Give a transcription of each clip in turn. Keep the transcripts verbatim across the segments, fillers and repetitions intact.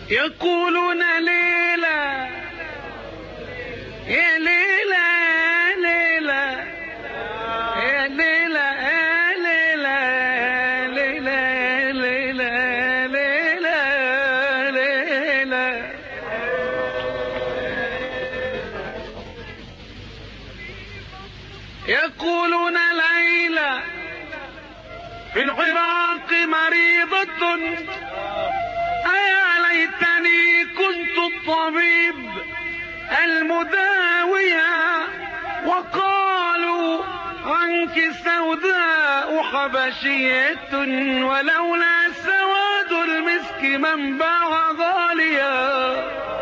يقولون ليلى يا ليلى يا ليلى يا ليلى يا ليلى ليلى ليلى يقولون ليلى في العراق مريضة أيا ليتني كنت الطبيب المداوية وقالوا عنك سوداء حبشية ولولا سواد المسك من باع غاليا.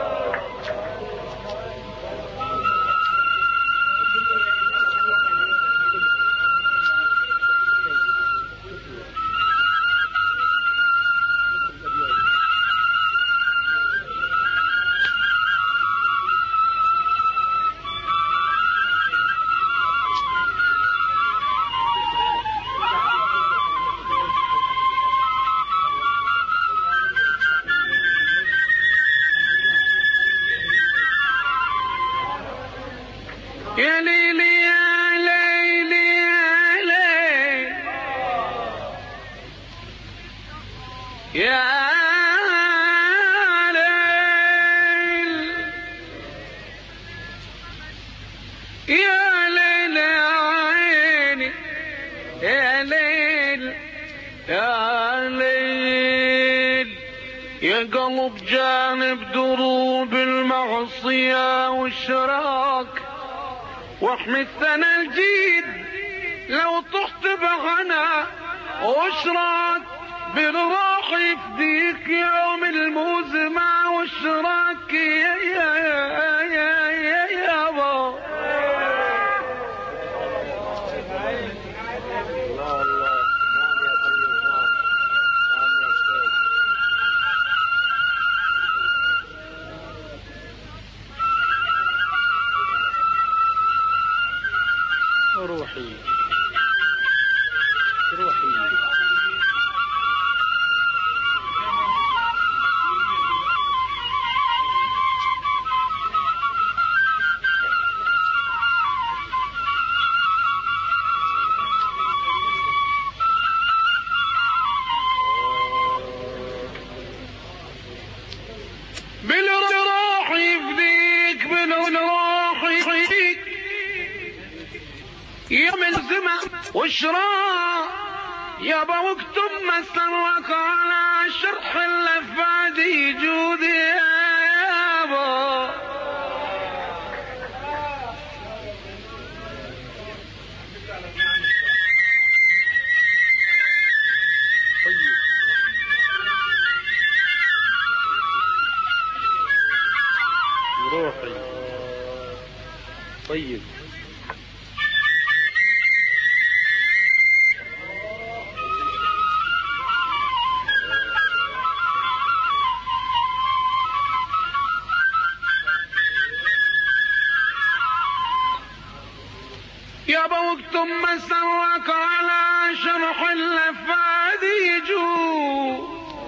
يا ليلي يا ليلي يا ليل يا ليل يا عيني يا ليل يا ليل يا قلب جانب دروب المعصية والشراك واحمي الثنى الجيد لو طحت بغنى واشراك بالراح يفديك يوم الموزمة والشراك يا يا يا يا يا يابا. روحي روحي بالروح يفديك بالروح يفديك يوم الزمع والشراء يابا واكتب مسرك على شرح اللفادي جودي يابا. طيب روحي طيب يابا واكتب مسرك على شرح اللفادي جو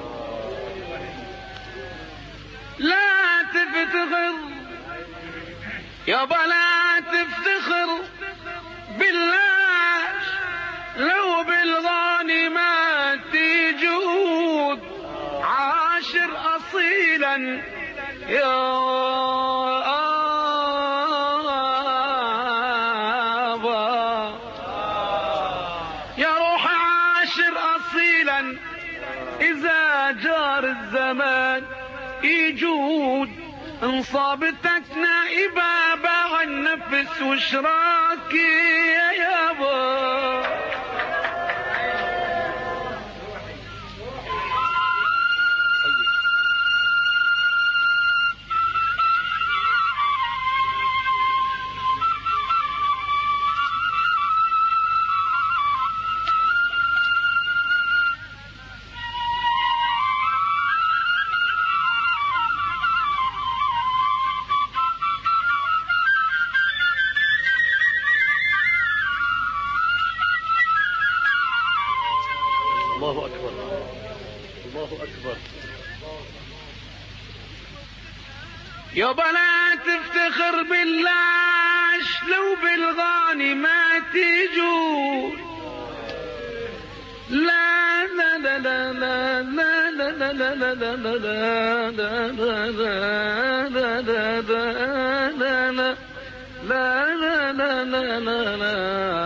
لا تفتخر يابا لا تفتخر بالله لو بالغانمات تجود عاشر اصيلا يا إذا جار الزمان يجود انصابتك نائبة باع النفس وشراكي يا يابا. الله أكبر الله أكبر. يابا لا تفتخر باللاش لو بالغاني ما تجود. لا لا لا لا لا لا لا لا لا لا لا لا لا لا.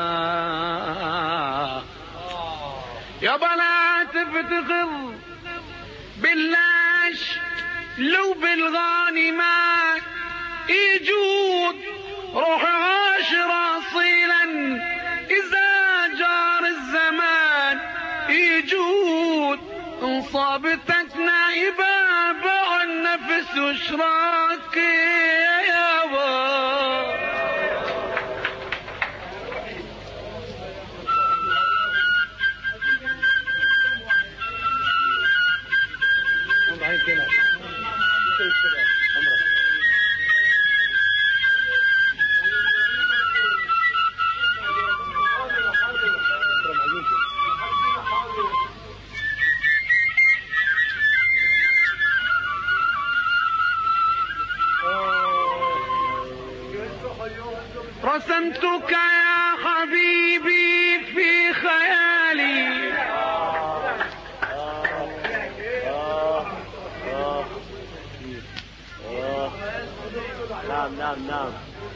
يابا لا تفتخر باللاش لو بالغاني ما يجود. روح عاشر اصيلا اذا جار الزمان يجود. انصابتك نائبة باع النفس وشراك يا يابا. رسمتك يا حبيبي في خيالي. نعم نعم نعم.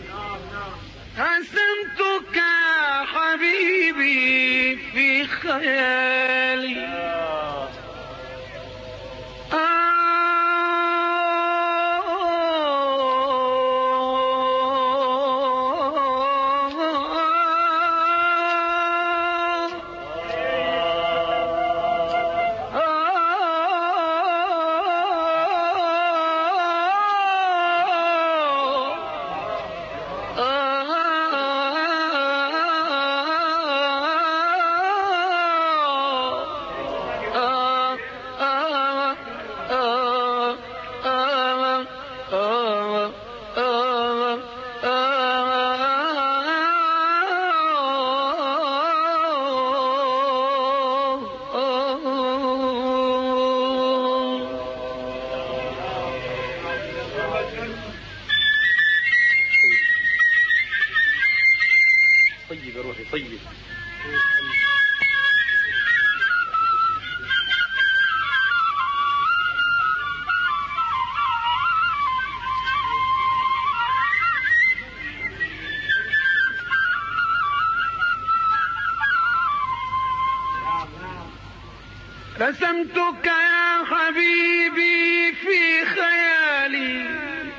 رسمتك يا حبيبي في خيالي. طيب يا روحي طيب. رسمتك يا حبيبي في خيالي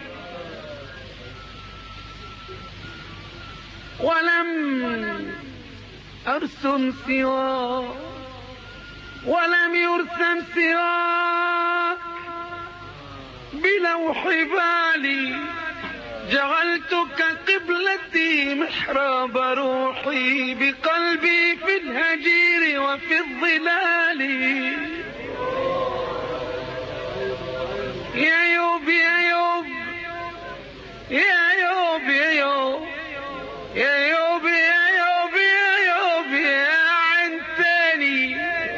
ولم أرسم سواك ولم يرسم سواك بلوح بالي. جعلتك قبلتي محراب روحي بقلبي في الهجير وفي الظلال. يا يوب يا يوب يا يوب يا يوب يا يوب يا يوب يا يوب يا عنتاني.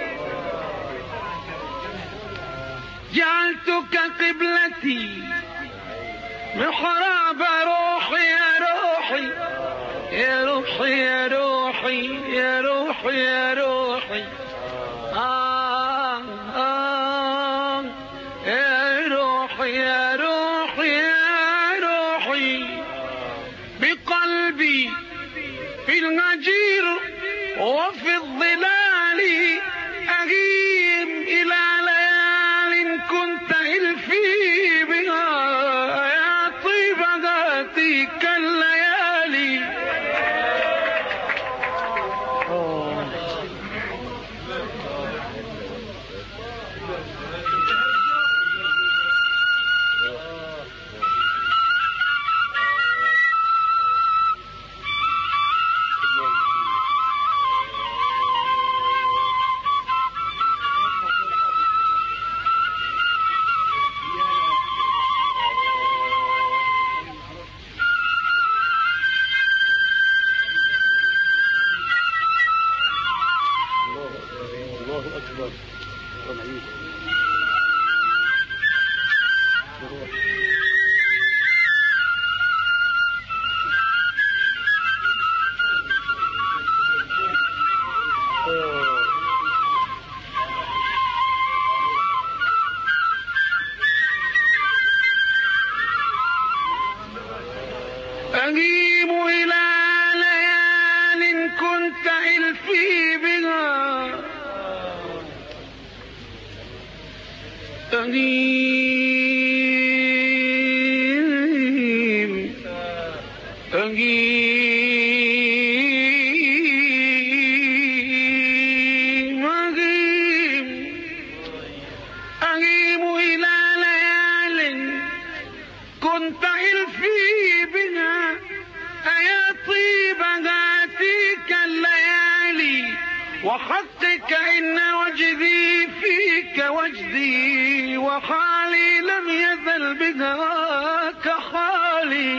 جعلتك قبلتي محراب روحي يا روحي يا روحي يا روحي يا روحي يا روحي. آه آه يا روحي يا روحي يا روحي. بقلبي في الهجير وفي الظلال أغيم إلى ليال كنت إلفي بها يا طيب غاتيك الليالي. أغيم أغيم أغيم أغيم إلى ليال كنت إلفي بها أيا طيب ذاتك الليالي وخطك إن وجدي فيك وجدي وخالي لم يزل بهواك خالي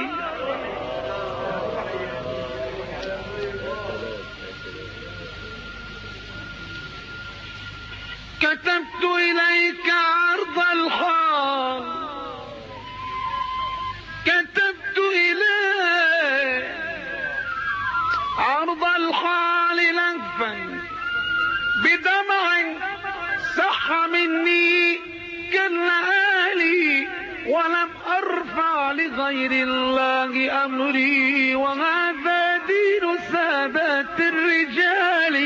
كتبت إليك عرض الخال كتبت إليك عرض الخال لهفا بدمع سح مني كاللآلي ولم أرفع لغير الله أمري وهذا دين سادات الرجال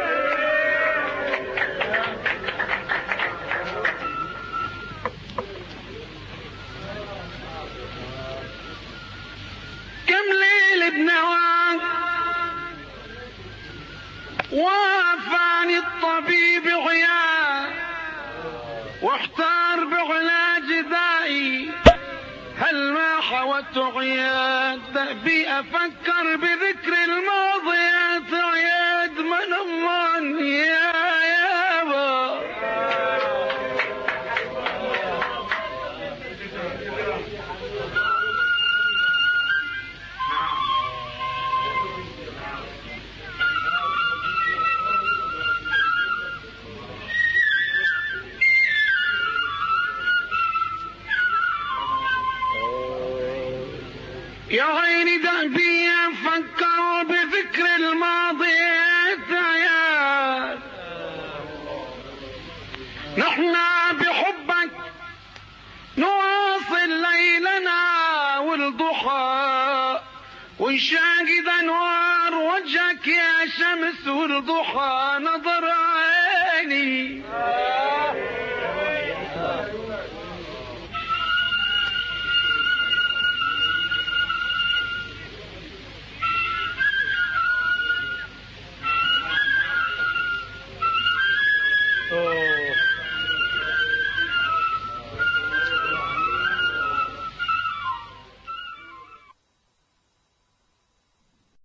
كم ليل ابن عاد وافاني الطبيب عيان واحتار بعلاج دائي هل ما حوت عياد دأبي أفكر بذكر الماضيات عياد من أمان يا يابا يا عيني دأبي أفكر بذكر الماضيات عياد نحن بحبك نواصل ليلنا والضحى ونشاهد أنوار وجهك يا شمس والضحى نظر عيني